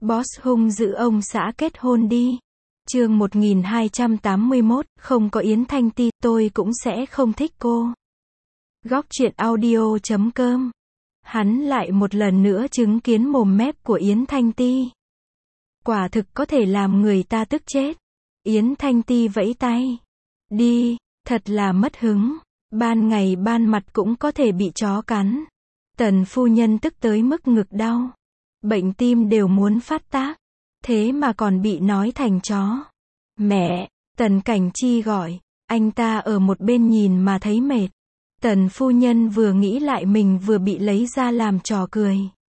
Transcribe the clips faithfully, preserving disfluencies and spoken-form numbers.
Boss hung dữ ông xã kết hôn đi. Chương một nghìn hai trăm tám mươi mốt, không có Yến Thanh Ti, tôi cũng sẽ không thích cô. Góc truyện audio chấm com. Hắn lại một lần nữa chứng kiến mồm mép của Yến Thanh Ti. Quả thực có thể làm người ta tức chết. Yến Thanh Ti vẫy tay. Đi, thật là mất hứng. Ban ngày ban mặt cũng có thể bị chó cắn. Tần phu nhân tức tới mức ngực đau. Bệnh tim đều muốn phát tác. Thế mà còn bị nói thành chó. Mẹ, Tần Cảnh Chi gọi. Anh ta ở một bên nhìn mà thấy mệt. Tần phu nhân vừa nghĩ lại mình vừa bị lấy ra làm trò cười.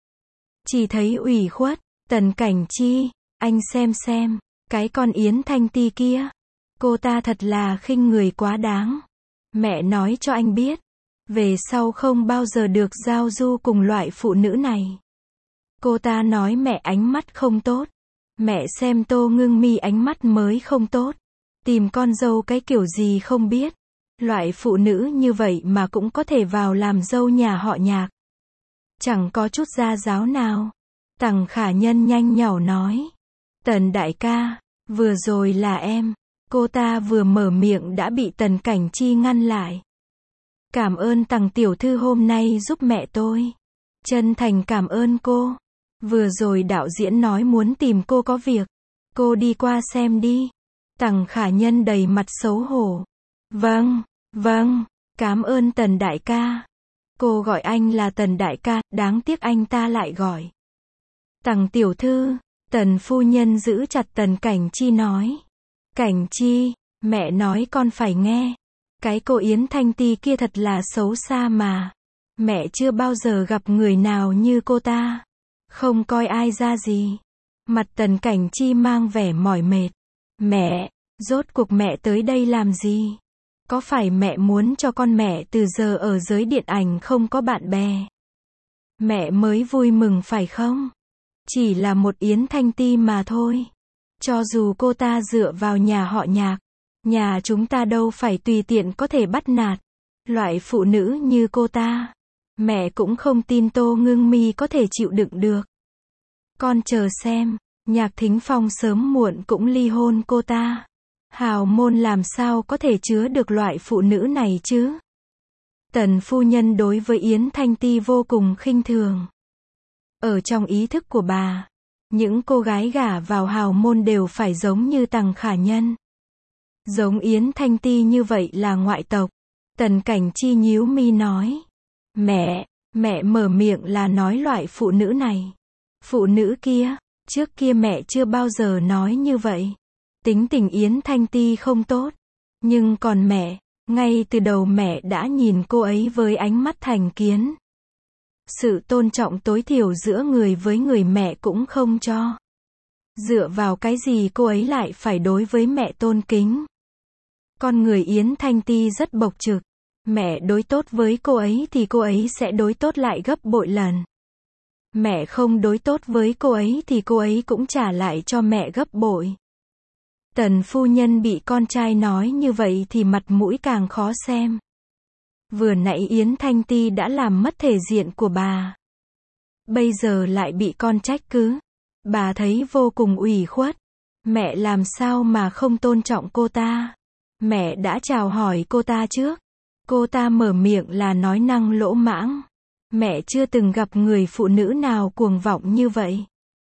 Chỉ thấy ủy khuất. Tần Cảnh Chi, anh xem xem, cái con Yến Thanh Ti kia. Cô ta thật là khinh người quá đáng. Mẹ nói cho anh biết. Về sau không bao giờ được giao du cùng loại phụ nữ này. Cô ta nói mẹ ánh mắt không tốt. Mẹ xem Tô Ngưng Mi ánh mắt mới không tốt. Tìm con dâu cái kiểu gì không biết. Loại phụ nữ như vậy mà cũng có thể vào làm dâu nhà họ Nhạc. Chẳng có chút gia giáo nào. Tằng Khả Nhân nhanh nhỏ nói. Tần đại ca, vừa rồi là em. Cô ta vừa mở miệng đã bị Tần Cảnh Chi ngăn lại. Cảm ơn Tằng tiểu thư hôm nay giúp mẹ tôi. Chân thành cảm ơn cô. Vừa rồi đạo diễn nói muốn tìm cô có việc. Cô đi qua xem đi. Tằng Khả Nhân đầy mặt xấu hổ. Vâng, vâng, cảm ơn Tần đại ca. Cô gọi anh là Tần đại ca, đáng tiếc anh ta lại gọi Tằng tiểu thư. Tần phu nhân giữ chặt Tần Cảnh Chi nói. Cảnh Chi, mẹ nói con phải nghe. Cái cô Yến Thanh Ti kia thật là xấu xa mà. Mẹ chưa bao giờ gặp người nào như cô ta. Không coi ai ra gì. Mặt Tần Cảnh Chi mang vẻ mỏi mệt. Mẹ, rốt cuộc mẹ tới đây làm gì? Có phải mẹ muốn cho con mẹ từ giờ ở giới điện ảnh không có bạn bè? Mẹ mới vui mừng phải không? Chỉ là một Yến Thanh Ti mà thôi. Cho dù cô ta dựa vào nhà họ Nhạc, nhà chúng ta đâu phải tùy tiện có thể bắt nạt. Loại phụ nữ như cô ta, mẹ cũng không tin Tô Ngưng Mi có thể chịu đựng được. Con chờ xem, Nhạc Thính Phong sớm muộn cũng ly hôn cô ta. Hào môn làm sao có thể chứa được loại phụ nữ này chứ? Tần phu nhân đối với Yến Thanh Ti vô cùng khinh thường. Ở trong ý thức của bà, những cô gái gả vào hào môn đều phải giống như Tằng Khả Nhân. Giống Yến Thanh Ti như vậy là ngoại tộc. Tần Cảnh Chi nhíu mi nói. Mẹ, mẹ mở miệng là nói loại phụ nữ này. Phụ nữ kia, trước kia mẹ chưa bao giờ nói như vậy. Tính tình Yến Thanh Ti không tốt. Nhưng còn mẹ, ngay từ đầu mẹ đã nhìn cô ấy với ánh mắt thành kiến. Sự tôn trọng tối thiểu giữa người với người mẹ cũng không cho. Dựa vào cái gì cô ấy lại phải đối với mẹ tôn kính? Con người Yến Thanh Ti rất bộc trực. Mẹ đối tốt với cô ấy thì cô ấy sẽ đối tốt lại gấp bội lần. Mẹ không đối tốt với cô ấy thì cô ấy cũng trả lại cho mẹ gấp bội. Tần phu nhân bị con trai nói như vậy thì mặt mũi càng khó xem. Vừa nãy Yến Thanh Ti đã làm mất thể diện của bà. Bây giờ lại bị con trách cứ. Bà thấy vô cùng ủy khuất. Mẹ làm sao mà không tôn trọng cô ta? Mẹ đã chào hỏi cô ta trước. Cô ta mở miệng là nói năng lỗ mãng. Mẹ chưa từng gặp người phụ nữ nào cuồng vọng như vậy.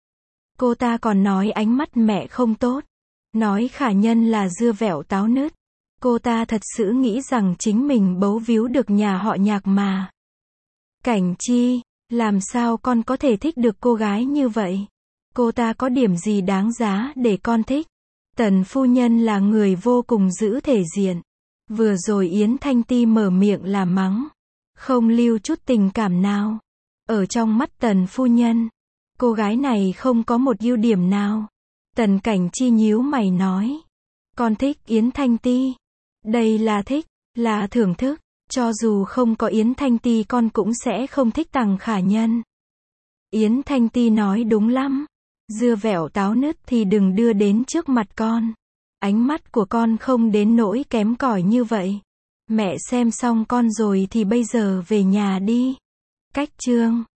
Cô ta còn nói ánh mắt mẹ không tốt. Nói Khả Nhân là dưa vẻo táo nứt. Cô ta thật sự nghĩ rằng chính mình bấu víu được nhà họ Nhạc mà. Cảnh Chi, làm sao con có thể thích được cô gái như vậy? Cô ta có điểm gì đáng giá để con thích? Tần phu nhân là người vô cùng giữ thể diện. Vừa rồi Yến Thanh Ti mở miệng là mắng. Không lưu chút tình cảm nào. Ở trong mắt Tần phu nhân, cô gái này không có một ưu điểm nào. Tần Cảnh Chi nhíu mày nói. Con thích Yến Thanh Ti. Đây là thích, là thưởng thức. Cho dù không có Yến Thanh Ti con cũng sẽ không thích Tằng Khả Nhân. Yến Thanh Ti nói đúng lắm. Dưa vẻo táo nứt thì đừng đưa đến trước mặt con. Ánh mắt của con không đến nỗi kém cỏi như vậy. Mẹ xem xong con rồi thì bây giờ về nhà đi. Cách chương